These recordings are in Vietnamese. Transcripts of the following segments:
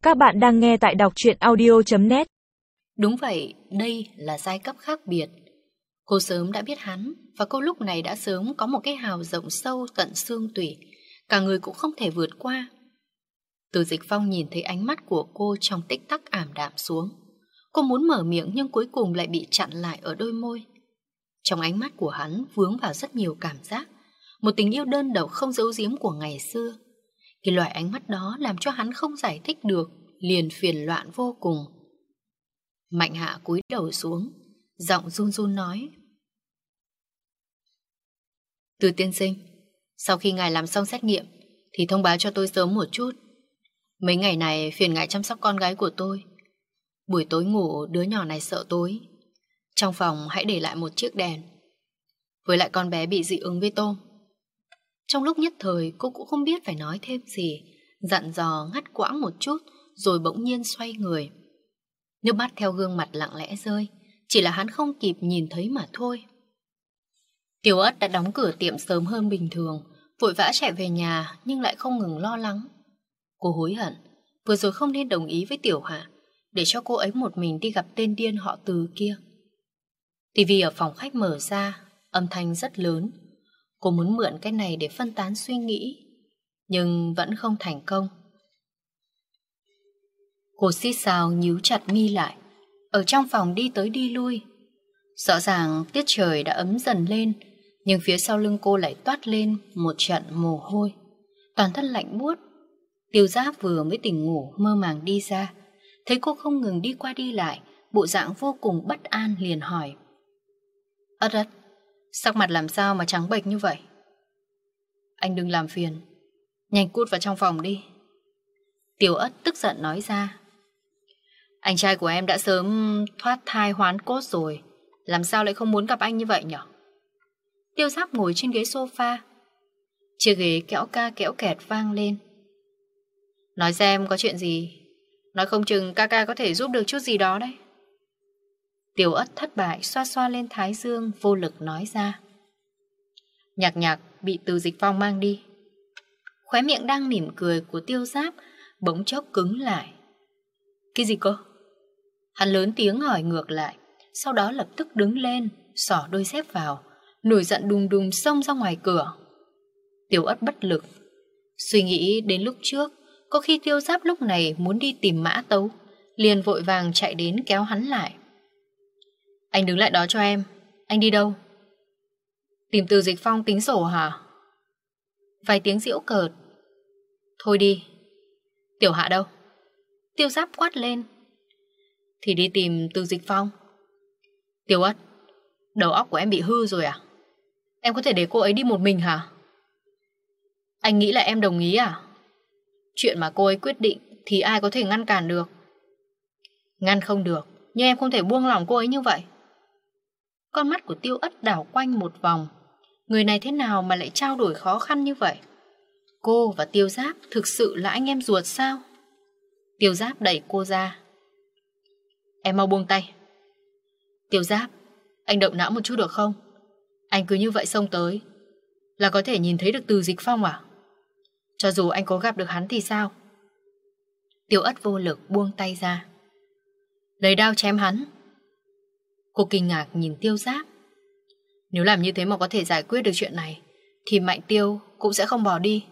Các bạn đang nghe tại đọc truyện audio.net. Đúng vậy, đây là giai cấp khác biệt. Cô sớm đã biết hắn, và cô lúc này đã sớm có một cái hào rộng sâu tận xương tủy, cả người cũng không thể vượt qua. Từ Dịch Phong nhìn thấy ánh mắt của cô trong tích tắc ảm đạm xuống. Cô muốn mở miệng nhưng cuối cùng lại bị chặn lại ở đôi môi. Trong ánh mắt của hắn vướng vào rất nhiều cảm giác, một tình yêu đơn độc không giấu giếm của ngày xưa. Cái loại ánh mắt đó làm cho hắn không giải thích được, liền phiền loạn vô cùng. Mạnh Hạ cúi đầu xuống, giọng run run nói: Từ tiên sinh, sau khi ngài làm xong xét nghiệm thì thông báo cho tôi sớm một chút. Mấy ngày này phiền ngài chăm sóc con gái của tôi. Buổi tối ngủ đứa nhỏ này sợ tối. Trong phòng hãy để lại một chiếc đèn. Với lại con bé bị dị ứng với tôm. Trong lúc nhất thời cô cũng không biết phải nói thêm gì, dặn dò ngắt quãng một chút rồi bỗng nhiên xoay người. Nước mắt theo gương mặt lặng lẽ rơi, chỉ là hắn không kịp nhìn thấy mà thôi. Tiểu Ất đã đóng cửa tiệm sớm hơn bình thường, vội vã chạy về nhà nhưng lại không ngừng lo lắng. Cô hối hận, vừa rồi không nên đồng ý với Tiểu Hạ, để cho cô ấy một mình đi gặp tên điên họ Từ kia. TV ở phòng khách mở ra, âm thanh rất lớn. Cô muốn mượn cái này để phân tán suy nghĩ, nhưng vẫn không thành công. Cô xít xao nhíu chặt mi lại, ở trong phòng đi tới đi lui. Rõ ràng tiết trời đã ấm dần lên, nhưng phía sau lưng cô lại toát lên một trận mồ hôi, toàn thân lạnh buốt. Tiêu Giáp vừa mới tỉnh ngủ mơ màng đi ra, thấy cô không ngừng đi qua đi lại, bộ dạng vô cùng bất an liền hỏi: Ất Ất, sắc mặt làm sao mà trắng bệch như vậy? Anh đừng làm phiền, nhanh cút vào trong phòng đi. Tiểu Ất tức giận nói ra. Anh trai của em đã sớm thoát thai hoán cốt rồi, làm sao lại không muốn gặp anh như vậy nhỉ? Tiêu Giáp ngồi trên ghế sofa, chiếc ghế kéo ca kéo kẹt vang lên. Nói xem có chuyện gì, nói không chừng ca ca có thể giúp được chút gì đó đấy. Tiểu Ất thất bại xoa xoa lên thái dương, vô lực nói ra. Nhạc Nhạc bị Từ Dịch Phong mang đi. Khóe miệng đang mỉm cười của Tiêu Giáp bỗng chốc cứng lại. Cái gì cơ? Hắn lớn tiếng hỏi ngược lại, sau đó lập tức đứng lên, xỏ đôi dép vào, nổi giận đùng đùng xông ra ngoài cửa. Tiểu Ất bất lực, suy nghĩ đến lúc trước, có khi Tiêu Giáp lúc này muốn đi tìm Mã Tấu, liền vội vàng chạy đến kéo hắn lại. Anh đứng lại đó cho em. Anh đi đâu? Tìm Từ Dịch Phong tính sổ hả? Vài tiếng giễu cợt. Thôi đi. Tiểu Hạ đâu? Tiêu Giáp quát lên. Thì đi tìm Từ Dịch Phong. Tiểu Ất, đầu óc của em bị hư rồi à? Em có thể để cô ấy đi một mình hả? Anh nghĩ là em đồng ý à? Chuyện mà cô ấy quyết định thì ai có thể ngăn cản được? Ngăn không được, nhưng em không thể buông lỏng cô ấy như vậy. Con mắt của Tiêu Ất đảo quanh một vòng. Người này thế nào mà lại trao đổi khó khăn như vậy? Cô và Tiêu Giáp thực sự là anh em ruột sao? Tiêu Giáp đẩy cô ra. Em mau buông tay. Tiêu Giáp, anh động não một chút được không? Anh cứ như vậy xông tới là có thể nhìn thấy được Từ Dịch Phong à? Cho dù anh có gặp được hắn thì sao? Tiêu Ất vô lực buông tay ra. Lấy đao chém hắn. Cô kinh ngạc nhìn Tiêu Giáp. Nếu làm như thế mà có thể giải quyết được chuyện này thì Mạnh Tiêu cũng sẽ không bỏ đi.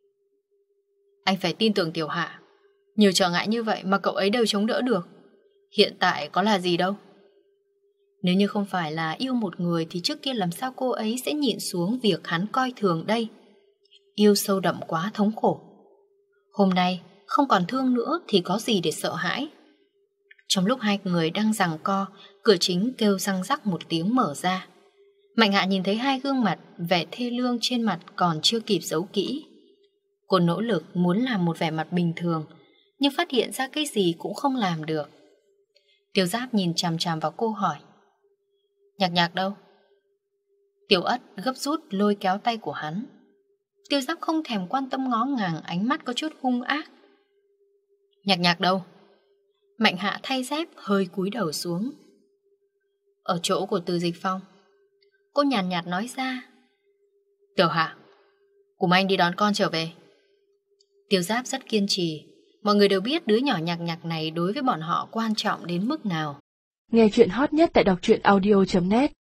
Anh phải tin tưởng Tiểu Hạ. Nhiều trở ngại như vậy mà cậu ấy đều chống đỡ được. Hiện tại có là gì đâu. Nếu như không phải là yêu một người thì trước kia làm sao cô ấy sẽ nhịn xuống việc hắn coi thường đây? Yêu sâu đậm quá thống khổ. Hôm nay không còn thương nữa thì có gì để sợ hãi. Trong lúc hai người đang giằng co, cửa chính kêu răng rắc một tiếng mở ra. Mạnh Hạ nhìn thấy hai gương mặt, vẻ thê lương trên mặt còn chưa kịp giấu kỹ. Cô nỗ lực muốn làm một vẻ mặt bình thường, nhưng phát hiện ra cái gì cũng không làm được. Tiêu Giáp nhìn chằm chằm vào cô hỏi. Nhạc Nhạc đâu? Tiểu Ất gấp rút lôi kéo tay của hắn. Tiêu Giáp không thèm quan tâm ngó ngàng, ánh mắt có chút hung ác. Nhạc Nhạc đâu? Mạnh Hạ thay dép hơi cúi đầu xuống. Ở chỗ của Từ Dịch Phong. Cô nhàn nhạt nói ra. Tiểu Hạ, cùng anh đi đón con trở về. Tiêu Giáp rất kiên trì, Mọi người đều biết đứa nhỏ nhạc nhạc này đối với bọn họ quan trọng đến mức nào. Nghe chuyện hot nhất tại đọc truyện audio.net